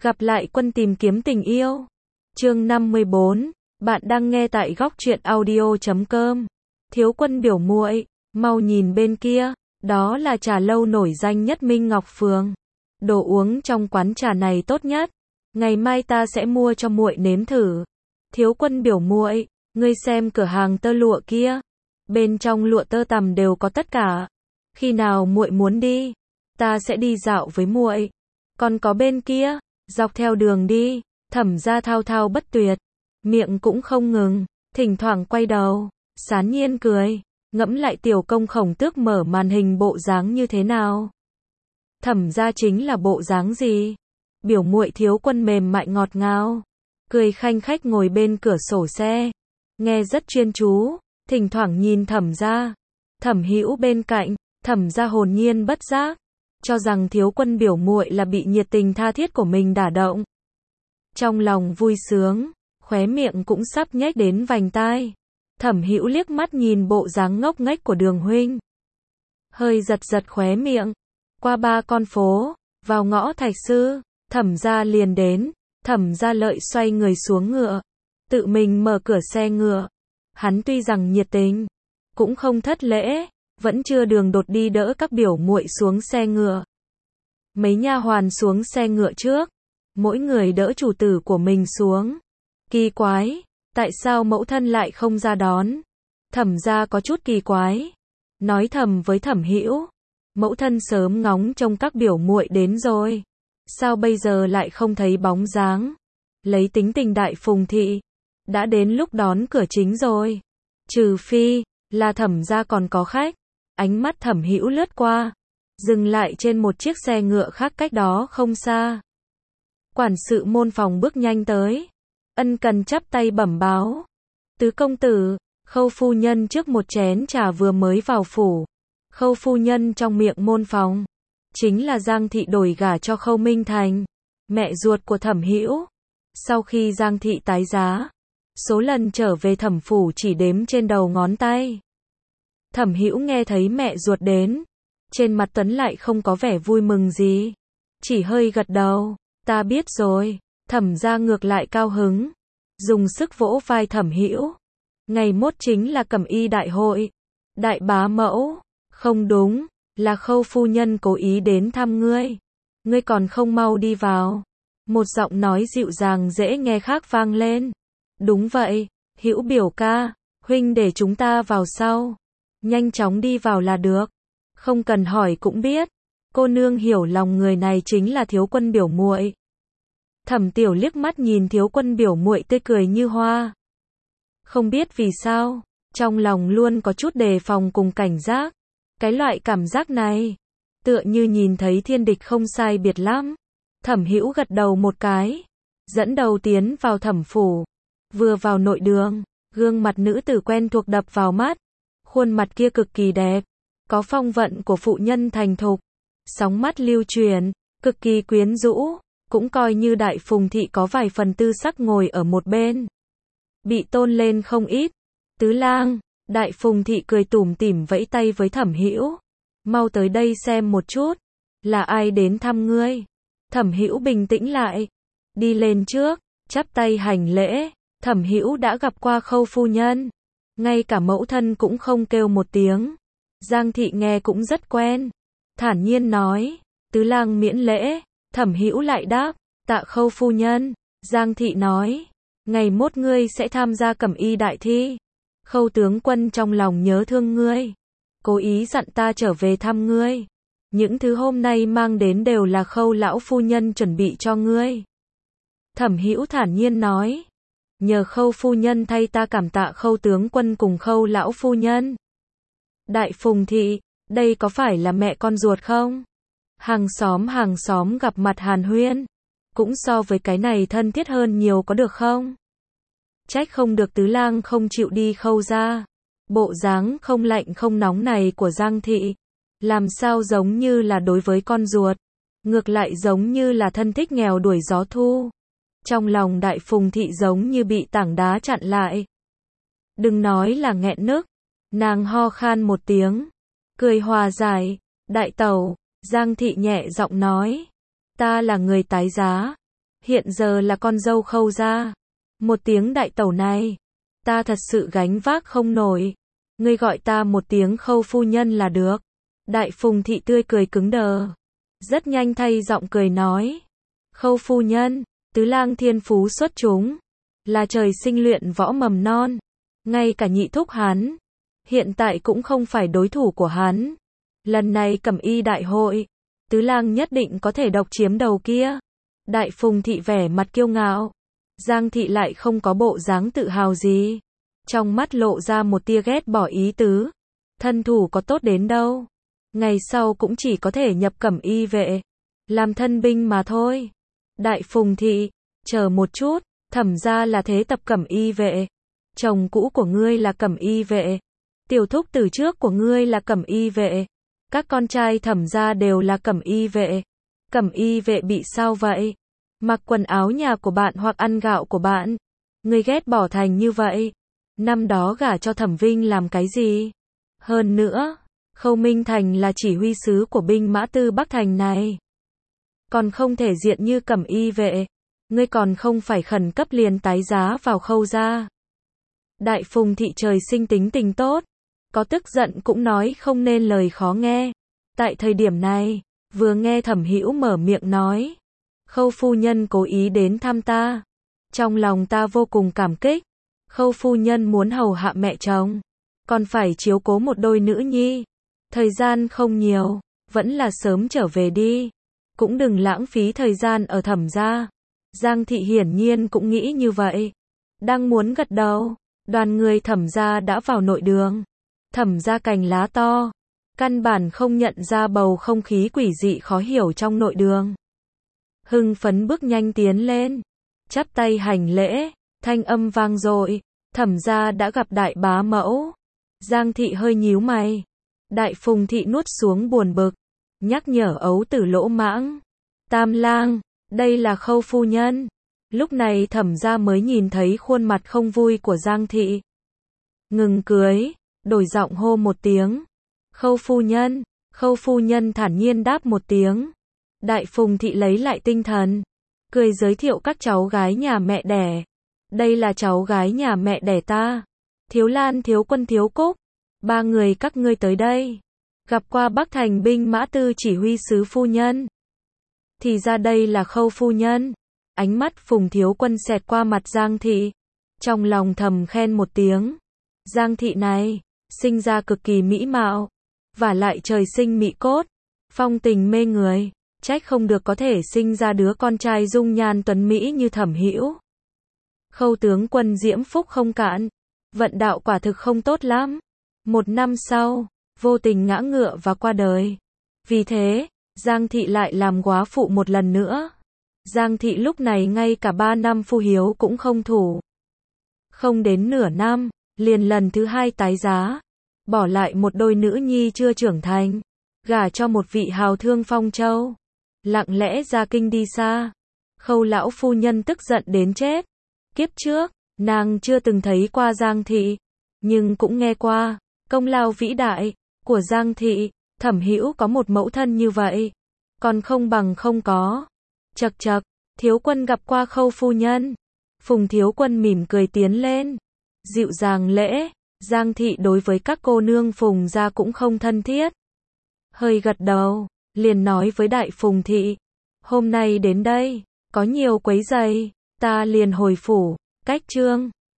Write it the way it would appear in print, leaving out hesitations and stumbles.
Gặp lại quân tìm kiếm tình yêu. Chương 54, bạn đang nghe tại góc truyện audio.com. Thiếu quân biểu muội, mau nhìn bên kia, đó là trà lâu nổi danh nhất Minh Ngọc Phường. Đồ uống trong quán trà này tốt nhất, ngày mai ta sẽ mua cho muội nếm thử. Thiếu quân biểu muội, ngươi xem cửa hàng tơ lụa kia, bên trong lụa tơ tằm đều có tất cả. Khi nào muội muốn đi, ta sẽ đi dạo với muội. Còn có bên kia, dọc theo đường đi, Thẩm gia thao thao bất tuyệt, miệng cũng không ngừng, thỉnh thoảng quay đầu, sán nhiên cười, ngẫm lại tiểu công khổng tước mở màn hình bộ dáng như thế nào. Thẩm gia chính là bộ dáng gì? Biểu muội thiếu quân mềm mại ngọt ngào, cười khanh khách ngồi bên cửa sổ xe, nghe rất chuyên chú, thỉnh thoảng nhìn Thẩm gia. Thẩm Hữu bên cạnh, Thẩm gia hồn nhiên bất giác, cho rằng thiếu quân biểu muội là bị nhiệt tình tha thiết của mình đả động. Trong lòng vui sướng, khóe miệng cũng sắp nhếch đến vành tai. Thẩm Hữu liếc mắt nhìn bộ dáng ngốc nghếch của Đường huynh, hơi giật giật khóe miệng. Qua 3 con phố, vào ngõ Thạch Sư, Thẩm gia liền đến. Thẩm gia Lợi xoay người xuống ngựa, tự mình mở cửa xe ngựa. Hắn tuy rằng nhiệt tình, cũng không thất lễ, vẫn chưa đường đột đi đỡ các biểu muội xuống xe ngựa. Mấy nha hoàn xuống xe ngựa trước, mỗi người đỡ chủ tử của mình xuống. Kỳ quái, tại sao mẫu thân lại không ra đón? Thẩm gia có chút kỳ quái, nói thầm với Thẩm Hữu, mẫu thân sớm ngóng trông các biểu muội đến rồi, sao bây giờ lại không thấy bóng dáng? Lấy tính tình Đại Phùng thị, đã đến lúc đón cửa chính rồi, trừ phi là Thẩm gia còn có khách. Ánh mắt Thẩm Hữu lướt qua, dừng lại trên một chiếc xe ngựa khác cách đó không xa. Quản sự môn phòng bước nhanh tới, ân cần chắp tay bẩm báo. Tứ công tử, Khâu phu nhân trước một chén trà vừa mới vào phủ. Khâu phu nhân trong miệng môn phòng, chính là Giang thị đổi gả cho Khâu Minh Thành, mẹ ruột của Thẩm Hữu. Sau khi Giang thị tái giá, số lần trở về Thẩm phủ chỉ đếm trên đầu ngón tay. Thẩm Hữu nghe thấy mẹ ruột đến, trên mặt Tuấn lại không có vẻ vui mừng gì, chỉ hơi gật đầu, ta biết rồi. Thẩm gia ngược lại cao hứng, dùng sức vỗ vai Thẩm Hữu. Ngày mốt chính là Cẩm y đại hội. Đại bá mẫu, không đúng, là Khâu phu nhân cố ý đến thăm ngươi. Ngươi còn không mau đi vào. Một giọng nói dịu dàng dễ nghe khác vang lên. Đúng vậy, Hữu biểu ca, huynh để chúng ta vào sau. Nhanh chóng đi vào là được. Không cần hỏi cũng biết, cô nương hiểu lòng người này chính là thiếu quân biểu muội. Thẩm Tiểu liếc mắt nhìn thiếu quân biểu muội tươi cười như hoa. Không biết vì sao, trong lòng luôn có chút đề phòng cùng cảnh giác. Cái loại cảm giác này, tựa như nhìn thấy thiên địch không sai biệt lắm. Thẩm Hữu gật đầu một cái, dẫn đầu tiến vào Thẩm phủ. Vừa vào nội đường, gương mặt nữ tử quen thuộc đập vào mắt. Khuôn mặt kia cực kỳ đẹp, có phong vận của phụ nhân thành thục, sóng mắt lưu truyền, cực kỳ quyến rũ, cũng coi như Đại Phùng thị có vài phần tư sắc ngồi ở một bên. Bị tôn lên không ít. Tứ lang, Đại Phùng thị cười tủm tỉm vẫy tay với Thẩm Hữu. Mau tới đây xem một chút, là ai đến thăm ngươi? Thẩm Hữu bình tĩnh lại, đi lên trước, chắp tay hành lễ. Thẩm Hữu đã gặp qua Khâu phu nhân, ngay cả mẫu thân cũng không kêu một tiếng. Giang thị nghe cũng rất quen, thản nhiên nói, tứ lang miễn lễ. Thẩm Hữu lại đáp, tạ Khâu phu nhân. Giang thị nói, ngày mốt ngươi sẽ tham gia Cẩm y đại thi. Khâu tướng quân trong lòng nhớ thương ngươi, cố ý dặn ta trở về thăm ngươi. Những thứ hôm nay mang đến đều là Khâu lão phu nhân chuẩn bị cho ngươi. Thẩm Hữu thản nhiên nói, nhờ Khâu phu nhân thay ta cảm tạ Khâu tướng quân cùng Khâu lão phu nhân. Đại Phùng thị, đây có phải là mẹ con ruột không? Hàng xóm gặp mặt hàn huyên, cũng so với cái này thân thiết hơn nhiều có được không? Trách không được tứ lang không chịu đi Khâu gia. Bộ dáng không lạnh không nóng này của Giang thị, làm sao giống như là đối với con ruột, ngược lại giống như là thân thích nghèo đuổi gió thu. Trong lòng Đại Phùng thị giống như bị tảng đá chặn lại. Đừng nói là nghẹn nức, nàng ho khan một tiếng, cười hòa giải. Đại tẩu, Giang thị nhẹ giọng nói, ta là người tái giá, hiện giờ là con dâu Khâu gia. Một tiếng đại tẩu này, ta thật sự gánh vác không nổi. Ngươi gọi ta một tiếng Khâu phu nhân là được. Đại Phùng thị tươi cười cứng đờ. Rất nhanh thay giọng cười nói. Khâu phu nhân, tứ lang thiên phú xuất chúng. Là trời sinh luyện võ mầm non. Ngay cả nhị thúc hắn. Hiện tại cũng không phải đối thủ của hắn. Lần này cẩm y đại hội. Tứ lang nhất định có thể độc chiếm đầu kia. Đại Phùng thị vẻ mặt kiêu ngạo. Giang thị lại không có bộ dáng tự hào gì. Trong mắt lộ ra một tia ghét bỏ ý tứ. Thân thủ có tốt đến đâu. Ngày sau cũng chỉ có thể nhập cẩm y vệ. Làm thân binh mà thôi. Đại Phùng thị, chờ một chút, Thẩm gia là thế tập cẩm y vệ. Chồng cũ của ngươi là cẩm y vệ. Tiểu thúc từ trước của ngươi là cẩm y vệ. Các con trai Thẩm gia đều là cẩm y vệ. Cẩm y vệ bị sao vậy? Mặc quần áo nhà của bạn hoặc ăn gạo của bạn. Ngươi ghét bỏ thành như vậy. Năm đó gả cho Thẩm Vinh làm cái gì? Hơn nữa, Khâu Minh Thành là chỉ huy sứ của binh mã tư Bắc Thành này. Còn không thể diện như cẩm y vệ. Ngươi còn không phải khẩn cấp liền tái giá vào Khâu gia. Đại Phùng thị trời sinh tính tình tốt. Có tức giận cũng nói không nên lời khó nghe. Tại thời điểm này, vừa nghe Thẩm Hữu mở miệng nói. Khâu phu nhân cố ý đến thăm ta. Trong lòng ta vô cùng cảm kích. Khâu phu nhân muốn hầu hạ mẹ chồng. Còn phải chiếu cố một đôi nữ nhi. Thời gian không nhiều, vẫn là sớm trở về đi. Cũng đừng lãng phí thời gian ở Thẩm gia. Giang thị hiển nhiên cũng nghĩ như vậy. Đang muốn gật đầu, đoàn người Thẩm gia đã vào nội đường. Thẩm gia cành lá to, căn bản không nhận ra bầu không khí quỷ dị khó hiểu trong nội đường. Hưng phấn bước nhanh tiến lên, chắp tay hành lễ, thanh âm vang dội. Thẩm gia đã gặp đại bá mẫu. Giang thị hơi nhíu mày. Đại Phùng thị nuốt xuống buồn bực, nhắc nhở ấu tử lỗ mãng. Tam lang, đây là Khâu phu nhân. Lúc này Thẩm gia mới nhìn thấy khuôn mặt không vui của Giang thị. Ngừng cưới, đổi giọng hô một tiếng. Khâu phu nhân. Khâu phu nhân thản nhiên đáp một tiếng. Đại Phùng thị lấy lại tinh thần, cười giới thiệu các cháu gái nhà mẹ đẻ. Đây là cháu gái nhà mẹ đẻ ta. Thiếu Lan, Thiếu Quân, Thiếu Cúc. Ba người các ngươi tới đây. Gặp qua Bắc Thành binh mã tư chỉ huy sứ phu nhân. Thì ra đây là Khâu phu nhân. Ánh mắt Phùng Thiếu Quân xẹt qua mặt Giang thị. Trong lòng thầm khen một tiếng. Giang thị này, sinh ra cực kỳ mỹ mạo. Và lại trời sinh mỹ cốt. Phong tình mê người. Trách không được có thể sinh ra đứa con trai dung nhan tuấn mỹ như Thẩm Hữu. Khâu tướng quân diễm phúc không cạn. Vận đạo quả thực không tốt lắm. Một năm sau, vô tình ngã ngựa và qua đời. Vì thế, Giang thị lại làm góa phụ một lần nữa. Giang thị lúc này ngay cả 3 năm phu hiếu cũng không thủ. Không đến nửa năm, liền lần thứ 2 tái giá. Bỏ lại một đôi nữ nhi chưa trưởng thành. Gả cho một vị hào thương Phong Châu. Lặng lẽ ra kinh đi xa. Khâu lão phu nhân tức giận đến chết. Kiếp trước, nàng chưa từng thấy qua Giang thị. Nhưng cũng nghe qua công lao vĩ đại của Giang thị. Thẩm Hữu có một mẫu thân như vậy, còn không bằng không có. Chậc chậc, Thiếu Quân gặp qua Khâu phu nhân. Phùng Thiếu Quân mỉm cười tiến lên, dịu dàng lễ. Giang thị đối với các cô nương Phùng gia cũng không thân thiết. Hơi gật đầu, liền nói với Đại Phùng thị. Hôm nay đến đây, có nhiều quấy rầy, ta liền hồi phủ. Cách chương